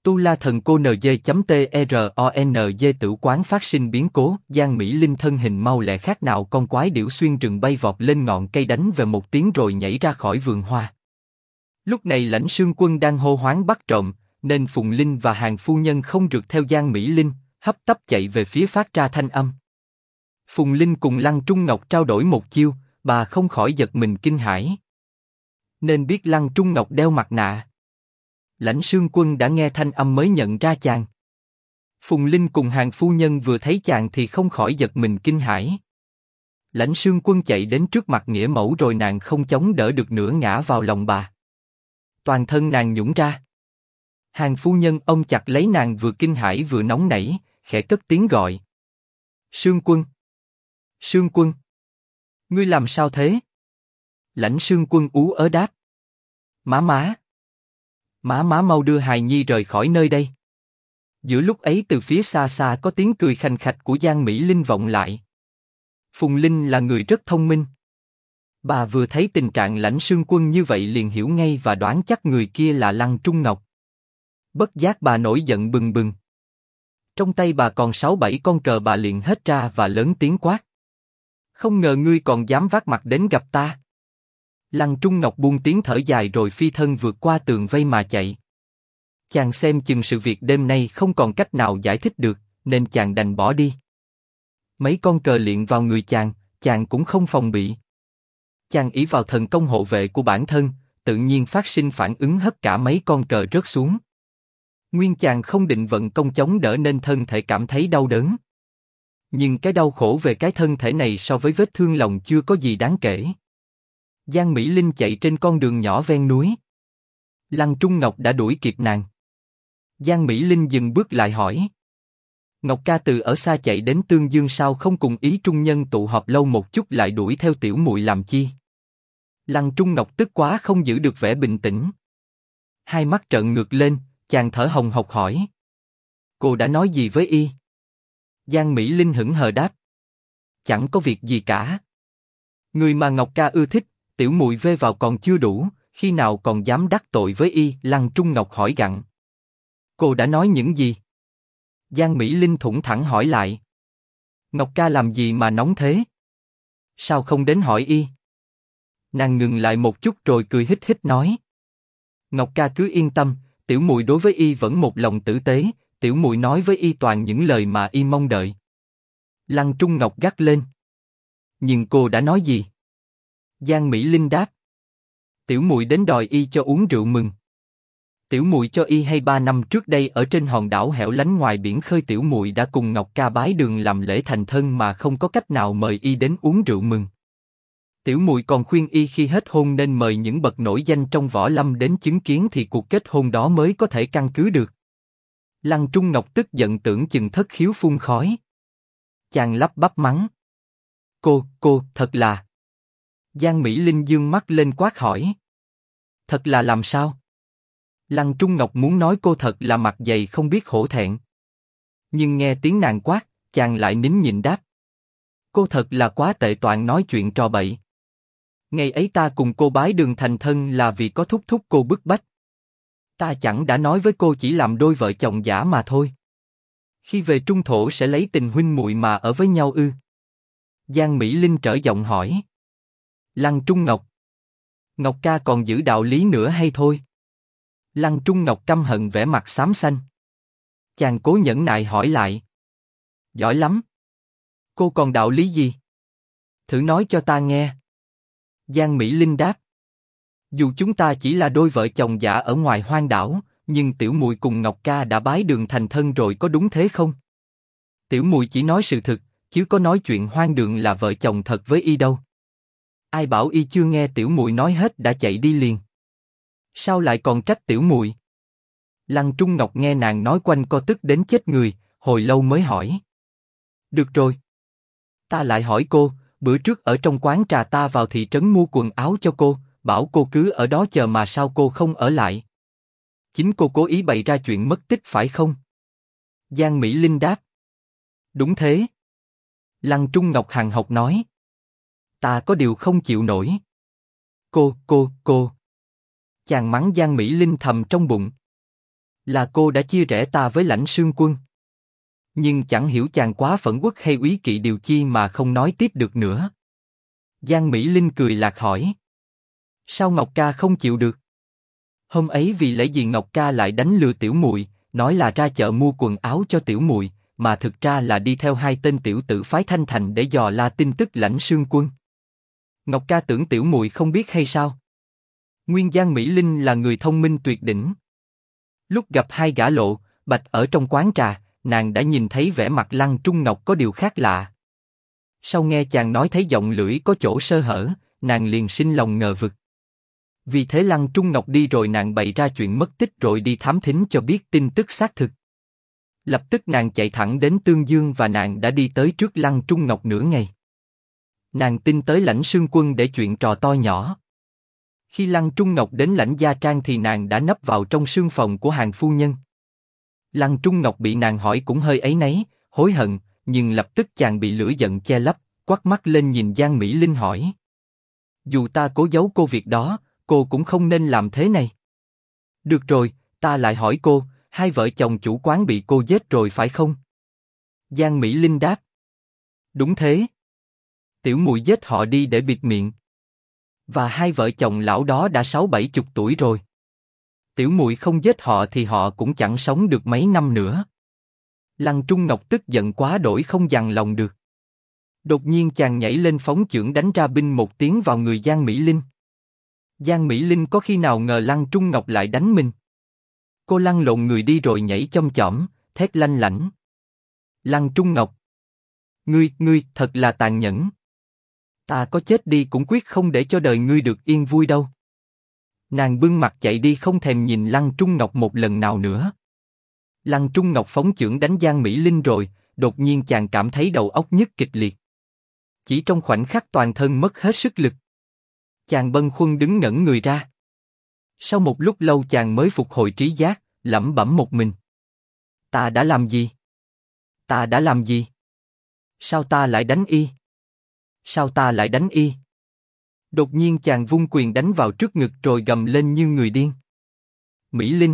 Tu La Thần Cô NG.TRONG tử quán phát sinh biến cố, Giang Mỹ Linh thân hình mau lẹ khác nào con quái điểu xuyên rừng bay vọt lên ngọn cây đánh về một tiếng rồi nhảy ra khỏi vườn hoa. Lúc này Lãnh Sương Quân đang hô hoáng bắt trộm, nên Phùng Linh và Hàng phu nhân không rượt theo Giang Mỹ Linh, hấp tấp chạy về phía phát ra thanh âm. Phùng Linh cùng Lăng Trung Ngọc trao đổi một chiêu, bà không khỏi giật mình kinh hãi. Nên biết Lăng Trung Ngọc đeo mặt nạ. Lãnh Sương Quân đã nghe thanh âm mới nhận ra chàng. Phùng Linh cùng Hàng phu nhân vừa thấy chàng thì không khỏi giật mình kinh hãi. Lãnh Sương Quân chạy đến trước mặt nghĩa mẫu rồi nàng không chống đỡ được nữa ngã vào lòng bà. Toàn thân nàng nhũn ra. Hàng phu nhân ôm chặt lấy nàng vừa kinh hãi vừa nóng nảy, khẽ cất tiếng gọi. Sương Quân! Sương Quân! Ngươi làm sao thế? Lãnh Sương Quân ú ớ đáp. Má má! Má má mau đưa hài nhi rời khỏi nơi đây. Giữa lúc ấy từ phía xa xa có tiếng cười khành khạch của Giang Mỹ Linh vọng lại. Phùng Linh là người rất thông minh. Bà vừa thấy tình trạng Lãnh Sương Quân như vậy liền hiểu ngay và đoán chắc người kia là Lăng Trung Ngọc. Bất giác bà nổi giận bừng bừng. Trong tay bà còn 6-7 con cờ, bà liền hết ra và lớn tiếng quát. Không ngờ ngươi còn dám vác mặt đến gặp ta. Lăng Trung Ngọc buông tiếng thở dài rồi phi thân vượt qua tường vây mà chạy. Chàng xem chừng sự việc đêm nay không còn cách nào giải thích được, nên chàng đành bỏ đi. Mấy con cờ liệng vào người chàng cũng không phòng bị. Chàng ỷ vào thần công hộ vệ của bản thân, tự nhiên phát sinh phản ứng hất cả mấy con cờ rớt xuống. Nguyên chàng không định vận công chống đỡ nên thân thể cảm thấy đau đớn. Nhưng cái đau khổ về cái thân thể này so với vết thương lòng chưa có gì đáng kể. Giang Mỹ Linh chạy trên con đường nhỏ ven núi. Lăng Trung Ngọc đã đuổi kịp nàng. Giang Mỹ Linh dừng bước lại hỏi. Ngọc ca từ ở xa chạy đến Tương Dương sao không cùng ý trung nhân tụ họp lâu một chút lại đuổi theo tiểu muội làm chi? Lăng Trung Ngọc tức quá không giữ được vẻ bình tĩnh. Hai mắt trợn ngược lên, chàng thở hồng hộc hỏi. Cô đã nói gì với y? Giang Mỹ Linh hững hờ đáp. Chẳng có việc gì cả. Người mà Ngọc ca ưa thích, tiểu muội vê vào còn chưa đủ, khi nào còn dám đắc tội với y? Lăng Trung Ngọc hỏi gặng. Cô đã nói những gì? Giang Mỹ Linh thủng thẳng hỏi lại. Ngọc ca làm gì mà nóng thế? Sao không đến hỏi y? Nàng ngừng lại một chút rồi cười hít hít nói. Ngọc ca cứ yên tâm, tiểu muội đối với y vẫn một lòng tử tế, tiểu muội nói với y toàn những lời mà y mong đợi. Lăng Trung Ngọc gắt lên. Nhưng cô đã nói gì? Giang Mỹ Linh đáp. Tiểu muội đến đòi y cho uống rượu mừng. Tiểu muội cho y hay 3 năm trước đây ở trên hòn đảo hẻo lánh ngoài biển khơi tiểu muội đã cùng Ngọc ca bái đường làm lễ thành thân mà không có cách nào mời y đến uống rượu mừng. Tiểu muội còn khuyên y khi hết hôn nên mời những bậc nổi danh trong võ lâm đến chứng kiến thì cuộc kết hôn đó mới có thể căn cứ được. Lăng Trung Ngọc tức giận tưởng chừng thất khiếu phun khói. Chàng lắp bắp mắng. Cô, thật là... Giang Mỹ Linh dương mắt lên quát hỏi. Thật là làm sao? Lăng Trung Ngọc muốn nói cô thật là mặt dày không biết hổ thẹn. Nhưng nghe tiếng nàng quát, chàng lại nín nhịn đáp. Cô thật là quá tệ, toàn nói chuyện trò bậy. Ngày ấy ta cùng cô bái đường thành thân là vì có thúc thúc cô bức bách. Ta chẳng đã nói với cô chỉ làm đôi vợ chồng giả mà thôi. Khi về trung thổ sẽ lấy tình huynh muội mà ở với nhau ư? Giang Mỹ Linh trở giọng hỏi. Lăng Trung Ngọc. Ngọc ca còn giữ đạo lý nữa hay thôi? Lăng Trung Ngọc căm hận vẻ mặt xám xanh. Chàng cố nhẫn nại hỏi lại. Giỏi lắm. Cô còn đạo lý gì? Thử nói cho ta nghe. Giang Mỹ Linh đáp. Dù chúng ta chỉ là đôi vợ chồng giả ở ngoài hoang đảo, nhưng tiểu muội cùng Ngọc ca đã bái đường thành thân rồi, có đúng thế không? Tiểu muội chỉ nói sự thực, chứ có nói chuyện hoang đường là vợ chồng thật với y đâu. Ai bảo y chưa nghe tiểu muội nói hết đã chạy đi liền. Sao lại còn trách tiểu muội? Lăng Trung Ngọc nghe nàng nói quanh co tức đến chết người, hồi lâu mới hỏi. Được rồi. Ta lại hỏi cô, bữa trước ở trong quán trà ta vào thị trấn mua quần áo cho cô, bảo cô cứ ở đó chờ mà sao cô không ở lại? Chính cô cố ý bày ra chuyện mất tích phải không? Giang Mỹ Linh đáp. Đúng thế. Lăng Trung Ngọc hằn học nói. Ta có điều không chịu nổi. Cô. Chàng mắng Giang Mỹ Linh thầm trong bụng. Là cô đã chia rẽ ta với Lãnh Sương Quân. Nhưng chẳng hiểu chàng quá phẫn uất hay úy kỵ điều chi mà không nói tiếp được nữa. Giang Mỹ Linh cười lạc hỏi. Sao Ngọc ca không chịu được? Hôm ấy vì lẽ gì Ngọc ca lại đánh lừa tiểu muội, nói là ra chợ mua quần áo cho tiểu muội, mà thực ra là đi theo hai tên tiểu tử phái Thanh Thành để dò la tin tức Lãnh Sương Quân. Ngọc ca tưởng tiểu muội không biết hay sao? Nguyên Giang Mỹ Linh là người thông minh tuyệt đỉnh. Lúc gặp hai gã Lộ, Bạch ở trong quán trà, nàng đã nhìn thấy vẻ mặt Lăng Trung Ngọc có điều khác lạ. Sau nghe chàng nói thấy giọng lưỡi có chỗ sơ hở, nàng liền sinh lòng ngờ vực. Vì thế Lăng Trung Ngọc đi rồi nàng bày ra chuyện mất tích rồi đi thám thính cho biết tin tức xác thực. Lập tức nàng chạy thẳng đến Tương Dương và nàng đã đi tới trước Lăng Trung Ngọc nửa ngày. Nàng tin tới Lãnh Sương Quân để chuyện trò to nhỏ. Khi Lăng Trung Ngọc đến Lãnh Gia Trang thì nàng đã nấp vào trong sương phòng của hàng phu nhân. Lăng Trung Ngọc bị nàng hỏi cũng hơi áy náy, hối hận, nhưng lập tức chàng bị lửa giận che lấp, quắt mắt lên nhìn Giang Mỹ Linh hỏi. Dù ta cố giấu cô việc đó, cô cũng không nên làm thế này. Được rồi, ta lại hỏi cô, hai vợ chồng chủ quán bị cô giết rồi phải không? Giang Mỹ Linh đáp. Đúng thế. Tiểu muội giết họ đi để bịt miệng. Và hai vợ chồng lão đó đã 60-70 tuổi rồi. Tiểu muội không giết họ thì họ cũng chẳng sống được mấy năm nữa. Lăng Trung Ngọc tức giận quá đổi không dằn lòng được. Đột nhiên chàng nhảy lên phóng chưởng đánh ra binh một tiếng vào người Giang Mỹ Linh. Giang Mỹ Linh có khi nào ngờ Lăng Trung Ngọc lại đánh mình. Cô lăn lộn người đi rồi nhảy chom chỏm, thét lanh lảnh. Lăng Trung Ngọc! Ngươi thật là tàn nhẫn. Ta có chết đi cũng quyết không để cho đời ngươi được yên vui đâu. Nàng bưng mặt chạy đi không thèm nhìn Lăng Trung Ngọc một lần nào nữa. Lăng Trung Ngọc phóng chưởng đánh Giang Mỹ Linh rồi, đột nhiên chàng cảm thấy đầu óc nhức kịch liệt. Chỉ trong khoảnh khắc toàn thân mất hết sức lực. Chàng bâng khuâng đứng ngẩn người ra. Sau một lúc lâu chàng mới phục hồi trí giác, lẩm bẩm một mình. Ta đã làm gì? Ta đã làm gì? Sao ta lại đánh y? Sao ta lại đánh y? Đột nhiên chàng vung quyền đánh vào trước ngực rồi gầm lên như người điên. Mỹ Linh!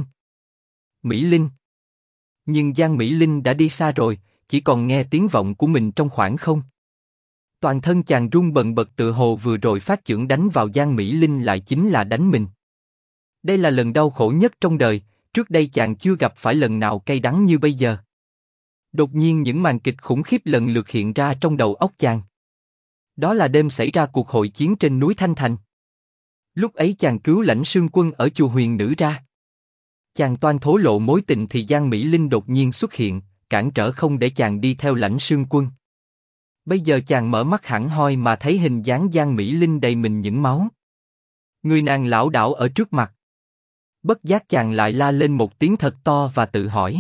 Mỹ Linh! Nhưng Giang Mỹ Linh đã đi xa rồi, chỉ còn nghe tiếng vọng của mình trong khoảng không. Toàn thân chàng run bần bật tựa hồ vừa rồi phát chưởng đánh vào Giang Mỹ Linh lại chính là đánh mình. Đây là lần đau khổ nhất trong đời, trước đây chàng chưa gặp phải lần nào cay đắng như bây giờ. Đột nhiên những màn kịch khủng khiếp lần lượt hiện ra trong đầu óc chàng. Đó là đêm xảy ra cuộc hội chiến trên núi Thanh Thành. Lúc ấy chàng cứu Lãnh Sương Quân ở chùa Huyền Nữ ra. Chàng toan thổ lộ mối tình thì Giang Mỹ Linh đột nhiên xuất hiện, cản trở không để chàng đi theo Lãnh Sương Quân. Bây giờ chàng mở mắt hẳn hoi mà thấy hình dáng Giang Mỹ Linh đầy mình những máu. Người nàng lảo đảo ở trước mặt. Bất giác chàng lại la lên một tiếng thật to và tự hỏi.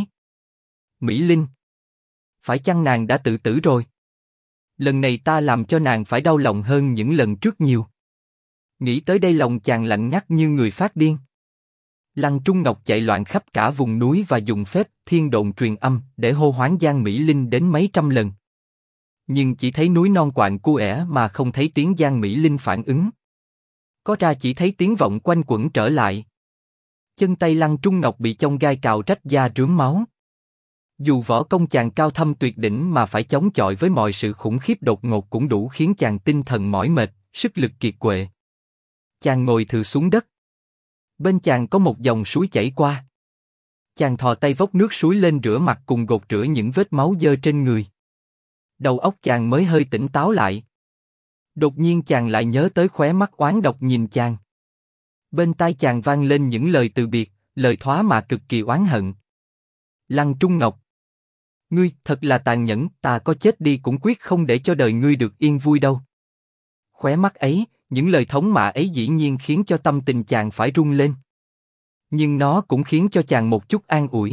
Mỹ Linh! Phải chăng nàng đã tự tử rồi? Lần này ta làm cho nàng phải đau lòng hơn những lần trước nhiều. Nghĩ tới đây lòng chàng lạnh ngắt như người phát điên. Lăng Trung Ngọc chạy loạn khắp cả vùng núi và dùng phép thiên độn truyền âm để hô hoán Giang Mỹ Linh đến mấy trăm lần. Nhưng chỉ thấy núi non quạnh cu ẻ mà không thấy tiếng Giang Mỹ Linh phản ứng. Có ra chỉ thấy tiếng vọng quanh quẩn trở lại. Chân tay Lăng Trung Ngọc bị chông gai cào rách da rướm máu. Dù võ công chàng cao thâm tuyệt đỉnh mà phải chống chọi với mọi sự khủng khiếp đột ngột cũng đủ khiến chàng tinh thần mỏi mệt, sức lực kiệt quệ. Chàng ngồi thừ xuống đất. Bên chàng có một dòng suối chảy qua. Chàng thò tay vốc nước suối lên rửa mặt cùng gột rửa những vết máu dơ trên người. Đầu óc chàng mới hơi tỉnh táo lại. Đột nhiên chàng lại nhớ tới khóe mắt oán độc nhìn chàng. Bên tai chàng vang lên những lời từ biệt, lời thoá mà cực kỳ oán hận. Lăng Trung Ngọc! Ngươi thật là tàn nhẫn, ta có chết đi cũng quyết không để cho đời ngươi được yên vui đâu. Khóe mắt ấy, những lời thống mạ ấy dĩ nhiên khiến cho tâm tình chàng phải rung lên. Nhưng nó cũng khiến cho chàng một chút an ủi.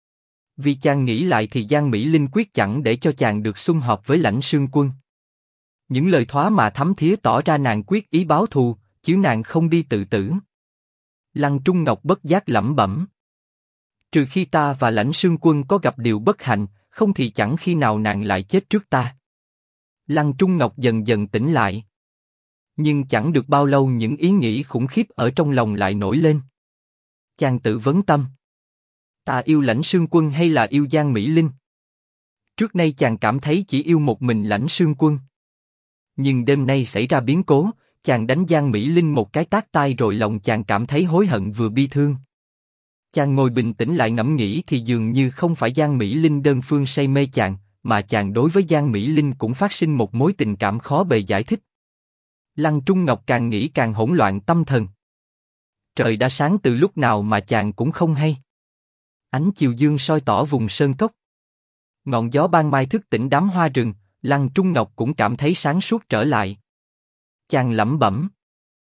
Vì chàng nghĩ lại thì Giang Mỹ Linh quyết chẳng để cho chàng được xung họp với Lãnh Sương Quân. Những lời thoá mạ thấm thía tỏ ra nàng quyết ý báo thù, chứ nàng không đi tự tử. Lăng Trung Ngọc bất giác lẩm bẩm. Trừ khi ta và Lãnh Sương Quân có gặp điều bất hạnh, không thì chẳng khi nào nàng lại chết trước ta. Lăng Trung Ngọc dần dần tỉnh lại. Nhưng chẳng được bao lâu những ý nghĩ khủng khiếp ở trong lòng lại nổi lên. Chàng tự vấn tâm. Ta yêu Lãnh Sương Quân hay là yêu Giang Mỹ Linh? Trước nay chàng cảm thấy chỉ yêu một mình Lãnh Sương Quân. Nhưng đêm nay xảy ra biến cố, chàng đánh Giang Mỹ Linh một cái tát tai rồi lòng chàng cảm thấy hối hận vừa bi thương. Chàng ngồi bình tĩnh lại ngẫm nghĩ thì dường như không phải Giang Mỹ Linh đơn phương say mê chàng, mà chàng đối với Giang Mỹ Linh cũng phát sinh một mối tình cảm khó bề giải thích. Lăng Trung Ngọc càng nghĩ càng hỗn loạn tâm thần. Trời đã sáng từ lúc nào mà chàng cũng không hay. Ánh chiều dương soi tỏ vùng sơn cốc. Ngọn gió ban mai thức tỉnh đám hoa rừng, Lăng Trung Ngọc cũng cảm thấy sáng suốt trở lại. Chàng lẩm bẩm.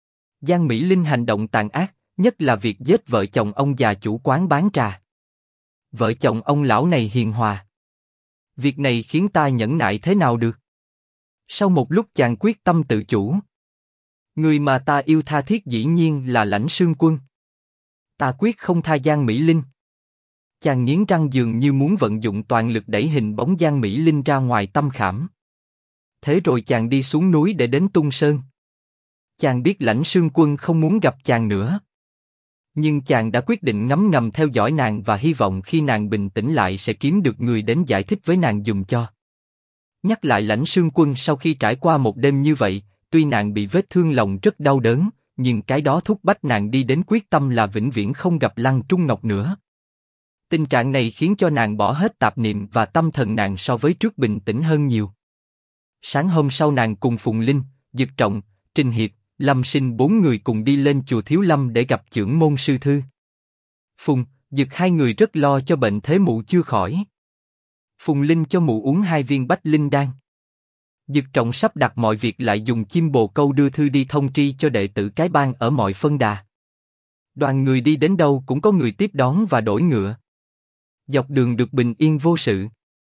Giang Mỹ Linh hành động tàn ác, nhất là việc giết vợ chồng ông già chủ quán bán trà. Vợ chồng ông lão này hiền hòa. Việc này khiến ta nhẫn nại thế nào được? Sau một lúc chàng quyết tâm tự chủ. Người mà ta yêu tha thiết dĩ nhiên là Lãnh Sương Quân. Ta quyết không tha Giang Mỹ Linh. Chàng nghiến răng dường như muốn vận dụng toàn lực đẩy hình bóng Giang Mỹ Linh ra ngoài tâm khảm. Thế rồi chàng đi xuống núi để đến Tung Sơn. Chàng biết Lãnh Sương Quân không muốn gặp chàng nữa. Nhưng chàng đã quyết định ngấm ngầm theo dõi nàng và hy vọng khi nàng bình tĩnh lại sẽ kiếm được người đến giải thích với nàng dùm cho. Nhắc lại Lãnh Sương Quân sau khi trải qua một đêm như vậy, tuy nàng bị vết thương lòng rất đau đớn, nhưng cái đó thúc bách nàng đi đến quyết tâm là vĩnh viễn không gặp Lăng Trung Ngọc nữa. Tình trạng này khiến cho nàng bỏ hết tạp niệm và tâm thần nàng so với trước bình tĩnh hơn nhiều. Sáng hôm sau nàng cùng Phùng Linh, Dực Trọng, Trình Hiệp, Lâm Sinh 4 người cùng đi lên chùa Thiếu Lâm để gặp chưởng môn sư thư. Phùng, Dực hai người rất lo cho bệnh thế mụ chưa khỏi. Phùng Linh cho mụ uống 2 viên bách linh đan. Dực Trọng sắp đặt mọi việc lại dùng chim bồ câu đưa thư đi thông tri cho đệ tử cái bang ở mọi phân đà. Đoàn người đi đến đâu cũng có người tiếp đón và đổi ngựa. Dọc đường được bình yên vô sự.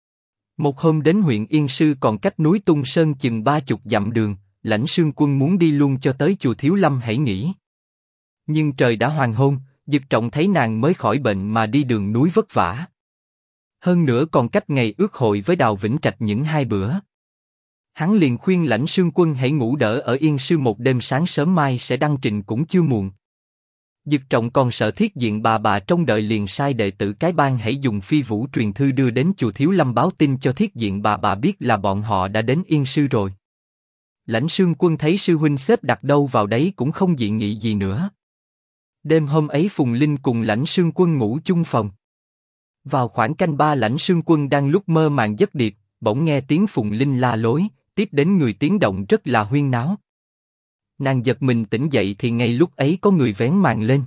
Một hôm đến huyện Yên Sư còn cách núi Tung Sơn chừng 30 dặm đường, Lãnh Sương Quân muốn đi luôn cho tới chùa Thiếu Lâm hãy nghỉ. Nhưng trời đã hoàng hôn, Dực Trọng thấy nàng mới khỏi bệnh mà đi đường núi vất vả. Hơn nữa còn cách ngày ước hội với Đào Vĩnh Trạch những 2 bữa. Hắn liền khuyên Lãnh Sương Quân hãy ngủ đỡ ở Yên Sư một đêm, sáng sớm mai sẽ đăng trình cũng chưa muộn. Dực Trọng còn sợ Thiết Diện bà trông đợi liền sai đệ tử cái bang hãy dùng phi vũ truyền thư đưa đến chùa Thiếu Lâm báo tin cho Thiết Diện bà biết là bọn họ đã đến Yên Sư rồi. Lãnh Sương Quân thấy sư huynh xếp đặt đâu vào đấy cũng không dị nghị gì nữa. Đêm hôm ấy Phùng Linh cùng Lãnh Sương Quân ngủ chung phòng. Vào khoảng canh 3 Lãnh Sương Quân đang lúc mơ màng giấc điệp, bỗng nghe tiếng Phùng Linh la lối, tiếp đến người tiếng động rất là huyên náo. Nàng giật mình tỉnh dậy thì ngay lúc ấy có người vén màn lên.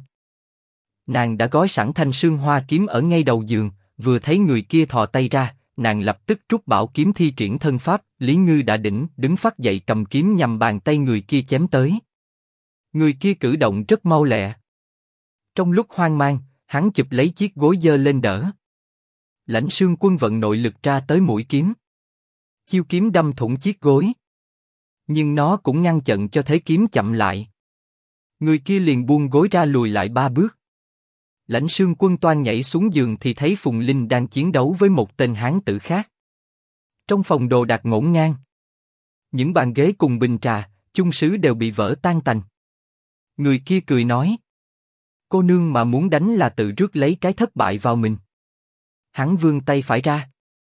Nàng đã gói sẵn thanh sương hoa kiếm ở ngay đầu giường, vừa thấy người kia thò tay ra, nàng lập tức trút bảo kiếm thi triển thân pháp, Lý Ngư đã đỉnh, đứng phắt dậy cầm kiếm nhằm bàn tay người kia chém tới. Người kia cử động rất mau lẹ. Trong lúc hoang mang, hắn chụp lấy chiếc gối giơ lên đỡ. Lãnh Sương Quân vận nội lực ra tới mũi kiếm. Chiêu kiếm đâm thủng chiếc gối. Nhưng nó cũng ngăn chặn cho thế kiếm chậm lại. Người kia liền buông gối ra lùi lại 3 bước. Lãnh Sương Quân toan nhảy xuống giường thì thấy Phùng Linh đang chiến đấu với một tên hán tử khác. Trong phòng đồ đạc ngổn ngang. Những bàn ghế cùng bình trà, chung sứ đều bị vỡ tan tành. Người kia cười nói. Cô nương mà muốn đánh là tự rước lấy cái thất bại vào mình. Hắn vươn tay phải ra.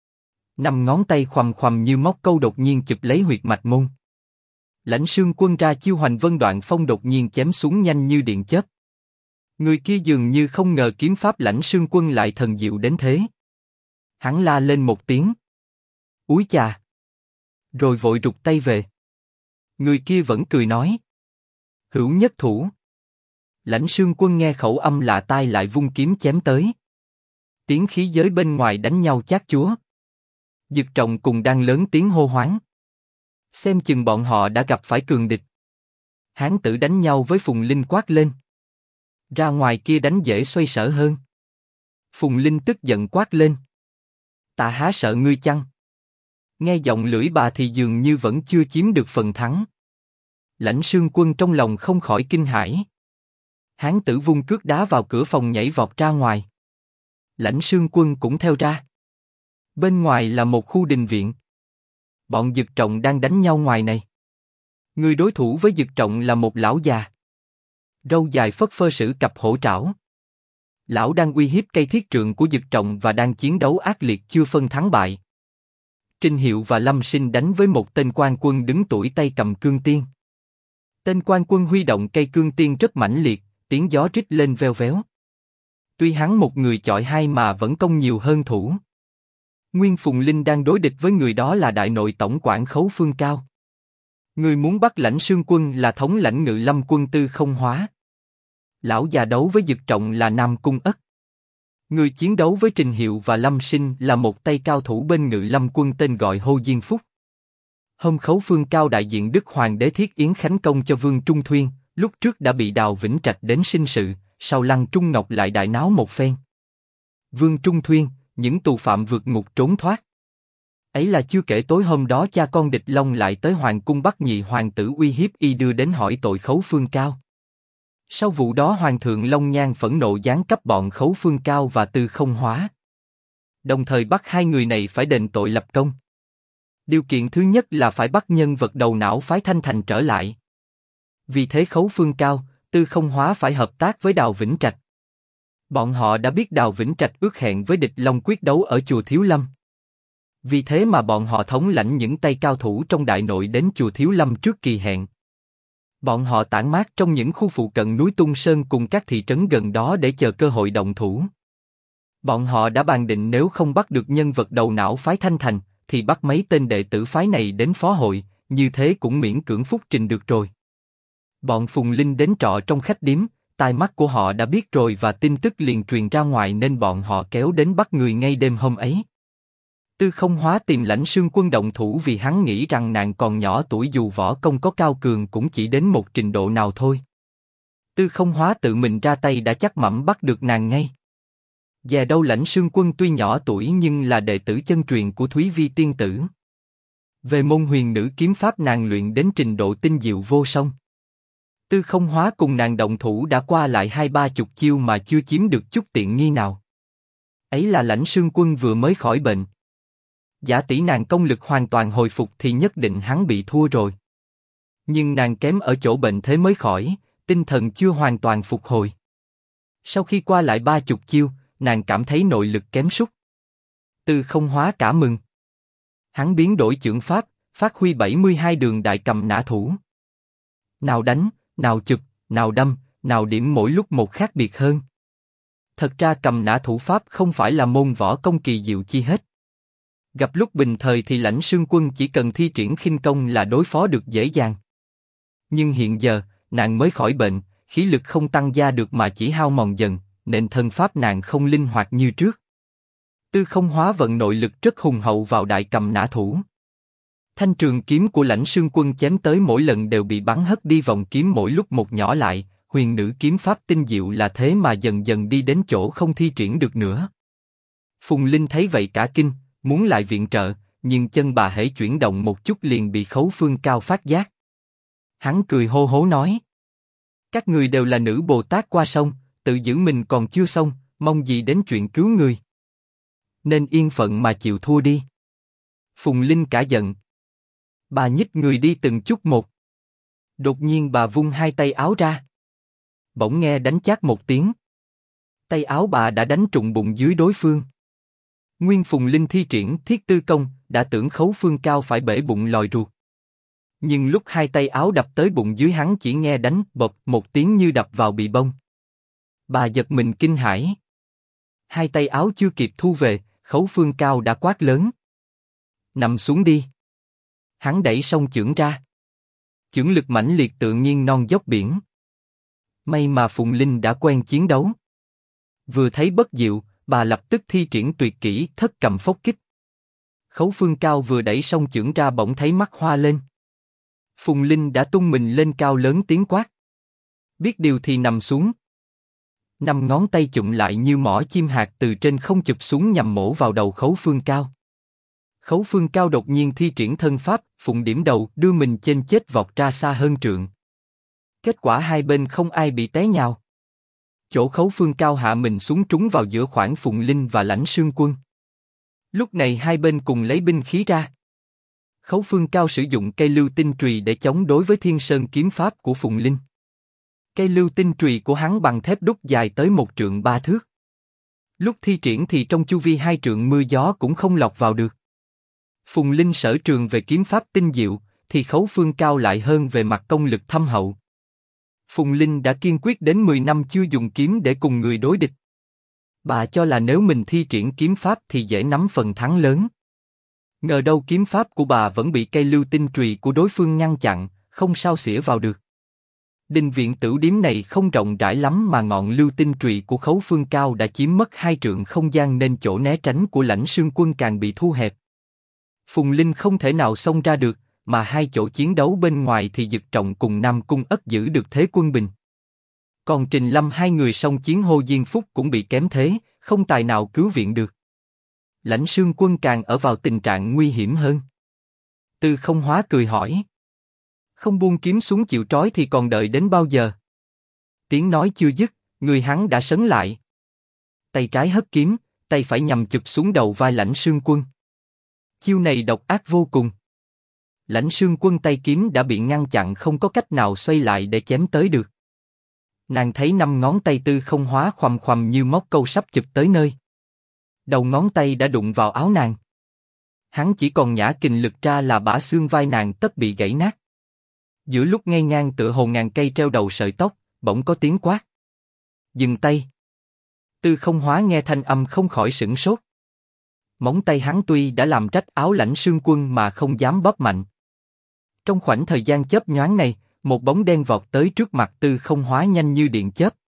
5 ngón tay khoằm khoằm như móc câu đột nhiên chụp lấy huyệt mạch môn. Lãnh Sương Quân ra chiêu Hoành Vân Đoạn Phong đột nhiên chém xuống nhanh như điện chớp. Người kia dường như không ngờ kiếm pháp Lãnh Sương Quân lại thần diệu đến thế. Hắn la lên một tiếng. Úi chà! Rồi vội rụt tay về. Người kia vẫn cười nói. Hữu nhất thủ. Lãnh Sương Quân nghe khẩu âm lạ tai lại vung kiếm chém tới. Tiếng khí giới bên ngoài đánh nhau chát chúa. Dực Trọng cùng đang lớn tiếng hô hoáng. Xem chừng bọn họ đã gặp phải cường địch. Hán tử đánh nhau với Phùng Linh quát lên. Ra ngoài kia đánh dễ xoay sở hơn. Phùng Linh tức giận quát lên. Ta há sợ ngươi chăng? Nghe giọng lưỡi bà thì dường như vẫn chưa chiếm được phần thắng. Lãnh Sương Quân trong lòng không khỏi kinh hãi. Hán tử vung cước đá vào cửa phòng nhảy vọt ra ngoài. Lãnh Sương Quân cũng theo ra. Bên ngoài là một khu đình viện. Bọn Dực Trọng đang đánh nhau ngoài này. Người đối thủ với Dực Trọng là một lão già. Râu dài phất phơ sử cặp hổ trảo. Lão đang uy hiếp cây thiết trượng của Dực Trọng và đang chiến đấu ác liệt chưa phân thắng bại. Trình Hiệu và Lâm Sinh đánh với một tên quan quân đứng tuổi tay cầm cương tiên. Tên quan quân huy động cây cương tiên rất mãnh liệt, tiếng gió rít lên veo véo. Tuy hắn một người chọi hai mà vẫn công nhiều hơn thủ. Nguyên Phùng Linh đang đối địch với người đó là đại nội tổng quản Khấu Phương Cao. Người muốn bắt Lãnh Sương Quân là thống lãnh Ngự Lâm quân Tư Không Hóa. Lão già đấu với Dực Trọng là Nam Cung Ất. Người chiến đấu với Trình Hiệu và Lâm Sinh là một tay cao thủ bên Ngự Lâm quân tên gọi Hồ Diên Phúc. Hôm Khấu Phương Cao đại diện Đức Hoàng đế thiết yến khánh công cho Vương Trung Thuyên, lúc trước đã bị Đào Vĩnh Trạch đến sinh sự, sau Lăng Trung Ngọc lại đại náo một phen. Vương Trung Thuyên, những tù phạm vượt ngục trốn thoát. Ấy là chưa kể tối hôm đó cha con Địch Long lại tới Hoàng cung bắt nhị hoàng tử uy hiếp y đưa đến hỏi tội Khấu Phương Cao. Sau vụ đó Hoàng thượng Long Nhan phẫn nộ giáng cấp bọn Khấu Phương Cao và Tư Không Hóa. Đồng thời bắt hai người này phải đền tội lập công. Điều kiện thứ nhất là phải bắt nhân vật đầu não phái Thanh Thành trở lại. Vì thế Khấu Phương Cao, Tư Không Hóa phải hợp tác với Đào Vĩnh Trạch. Bọn họ đã biết Đào Vĩnh Trạch ước hẹn với Địch Long quyết đấu ở chùa Thiếu Lâm. Vì thế mà bọn họ thống lãnh những tay cao thủ trong đại nội đến chùa Thiếu Lâm trước kỳ hẹn. Bọn họ tản mát trong những khu phụ cận núi Tung Sơn cùng các thị trấn gần đó để chờ cơ hội động thủ. Bọn họ đã bàn định nếu không bắt được nhân vật đầu não phái Thanh Thành, thì bắt mấy tên đệ tử phái này đến phó hội, như thế cũng miễn cưỡng phúc trình được rồi. Bọn Phùng Linh đến trọ trong khách điếm, tai mắt của họ đã biết rồi và tin tức liền truyền ra ngoài nên bọn họ kéo đến bắt người ngay đêm hôm ấy. Tư Không Hóa tìm Lãnh Sương Quân động thủ vì hắn nghĩ rằng nàng còn nhỏ tuổi dù võ công có cao cường cũng chỉ đến một trình độ nào thôi. Tư Không Hóa tự mình ra tay đã chắc mẩm bắt được nàng ngay. Dè đâu Lãnh Sương Quân tuy nhỏ tuổi nhưng là đệ tử chân truyền của Thúy Vi tiên tử. Về môn huyền nữ kiếm pháp nàng luyện đến trình độ tinh diệu vô song. Tư Không Hóa cùng nàng động thủ đã qua lại 20-30 chiêu mà chưa chiếm được chút tiện nghi nào. Ấy là Lãnh Sương Quân vừa mới khỏi bệnh. Giả tỷ nàng công lực hoàn toàn hồi phục thì nhất định hắn bị thua rồi. Nhưng nàng kém ở chỗ bệnh thế mới khỏi, tinh thần chưa hoàn toàn phục hồi. Sau khi qua lại 30 chiêu, nàng cảm thấy nội lực kém sút. Tư Không Hóa cả mừng. Hắn biến đổi chưởng pháp, phát huy 72 đường đại cầm nã thủ. Nào đánh, nào chụp, nào đâm, nào điểm mỗi lúc một khác biệt hơn. Thật ra cầm nã thủ pháp không phải là môn võ công kỳ diệu chi hết. Gặp lúc bình thời thì Lãnh Sương Quân chỉ cần thi triển khinh công là đối phó được dễ dàng. Nhưng hiện giờ, nàng mới khỏi bệnh, khí lực không tăng gia được mà chỉ hao mòn dần, nên thân pháp nàng không linh hoạt như trước. Tư Không Hóa vận nội lực rất hùng hậu vào đại cầm nã thủ. Thanh trường kiếm của Lãnh Sương Quân chém tới mỗi lần đều bị bắn hất đi vòng kiếm mỗi lúc một nhỏ lại, huyền nữ kiếm pháp tinh diệu là thế mà dần dần đi đến chỗ không thi triển được nữa. Phùng Linh thấy vậy cả kinh, muốn lại viện trợ, nhưng chân bà hễ chuyển động một chút liền bị Khấu Phương Cao phát giác. Hắn cười hô hố nói: các người đều là nữ Bồ Tát qua sông, tự giữ mình còn chưa xong, mong gì đến chuyện cứu người. Nên yên phận mà chịu thua đi. Phùng Linh cả giận. Bà nhích người đi từng chút một. Đột nhiên bà vung hai tay áo ra. Bỗng nghe đánh chát một tiếng. Tay áo bà đã đánh trụng bụng dưới đối phương. Nguyên Phùng Linh thi triển Thiết Tư Công, đã tưởng Khấu Phương Cao phải bể bụng lòi ruột. Nhưng lúc hai tay áo đập tới bụng dưới hắn chỉ nghe đánh bộp một tiếng như đập vào bị bông. Bà giật mình kinh hãi. Hai tay áo chưa kịp thu về, Khấu Phương Cao đã quát lớn: nằm xuống đi. Hắn đẩy song chưởng ra. Chưởng lực mãnh liệt tự nhiên non dốc biển. May mà Phùng Linh đã quen chiến đấu. Vừa thấy bất diệu, bà lập tức thi triển tuyệt kỹ Thất Cầm Phốc Kích. Khấu Phương Cao vừa đẩy song chưởng ra bỗng thấy mắt hoa lên. Phùng Linh đã tung mình lên cao lớn tiếng quát: biết điều thì nằm xuống. 5 ngón tay chụm lại như mỏ chim hạt từ trên không chụp xuống nhằm mổ vào đầu Khấu Phương Cao. Khấu Phương Cao đột nhiên thi triển thân pháp, phụng điểm đầu, đưa mình chênh chết vọt ra xa hơn trượng. Kết quả hai bên không ai bị té nhào. Chỗ Khấu Phương Cao hạ mình xuống trúng vào giữa khoảng Phùng Linh và Lãnh Sương Quân. Lúc này hai bên cùng lấy binh khí ra. Khấu Phương Cao sử dụng cây lưu tinh trùy để chống đối với Thiên Sơn kiếm pháp của Phùng Linh. Cây lưu tinh trùy của hắn bằng thép đúc dài tới 1 trượng 3 thước. Lúc thi triển thì trong chu vi 2 trượng mưa gió cũng không lọt vào được. Phùng Linh sở trường về kiếm pháp tinh diệu, thì Khấu Phương Cao lại hơn về mặt công lực thâm hậu. Phùng Linh đã kiên quyết đến 10 năm chưa dùng kiếm để cùng người đối địch. Bà cho là nếu mình thi triển kiếm pháp thì dễ nắm phần thắng lớn. Ngờ đâu kiếm pháp của bà vẫn bị cây lưu tinh trùy của đối phương ngăn chặn, không sao xỉa vào được. Đình viện tửu điếm này không rộng rãi lắm mà ngọn lưu tinh trùy của Khấu Phương Cao đã chiếm mất 2 trượng không gian nên chỗ né tránh của Lãnh Sương Quân càng bị thu hẹp. Phùng Linh không thể nào xông ra được, mà 2 chỗ chiến đấu bên ngoài thì Dực Trọng cùng Nam Cung Ất giữ được thế quân bình. Còn Trình Lâm 2 người song chiến Hồ Diên Phúc cũng bị kém thế, không tài nào cứu viện được. Lãnh Sương Quân càng ở vào tình trạng nguy hiểm hơn. Tư Không Hóa cười hỏi. Không buông kiếm xuống chịu trói thì còn đợi đến bao giờ? Tiếng nói chưa dứt, người hắn đã sấn lại. Tay trái hất kiếm, tay phải nhằm chụp xuống đầu vai Lãnh Sương Quân. Chiêu này độc ác vô cùng. Lãnh Sương Quân tay kiếm đã bị ngăn chặn không có cách nào xoay lại để chém tới được. Nàng thấy 5 ngón tay Tư Không Hóa khoằm khoằm như móc câu sắp chụp tới nơi. Đầu ngón tay đã đụng vào áo nàng. Hắn chỉ còn nhả kình lực ra là bả xương vai nàng tất bị gãy nát. Giữa lúc ngây ngang tựa hồ ngàn cây treo đầu sợi tóc, bỗng có tiếng quát. Dừng tay. Tư Không Hóa nghe thanh âm không khỏi sửng sốt. Móng tay hắn tuy đã làm rách áo Lãnh Sương Quân mà không dám bóp mạnh. Trong khoảnh thời gian chớp nhoáng này, một bóng đen vọt tới trước mặt Tư Không Hóa nhanh như điện chớp.